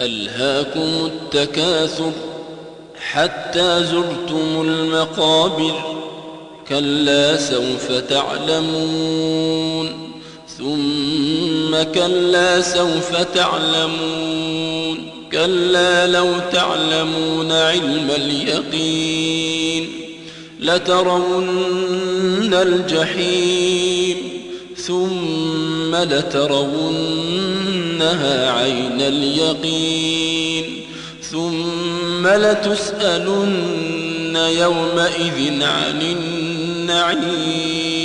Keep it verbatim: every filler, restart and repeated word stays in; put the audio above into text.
ألهاكم التكاثر حتى زرتم المقابر كلا سوف تعلمون ثم كلا سوف تعلمون كلا لو تعلمون علم اليقين لترون الجحيم ثم لترونها عين اليقين ثم لتسألن يومئذ عن النعيم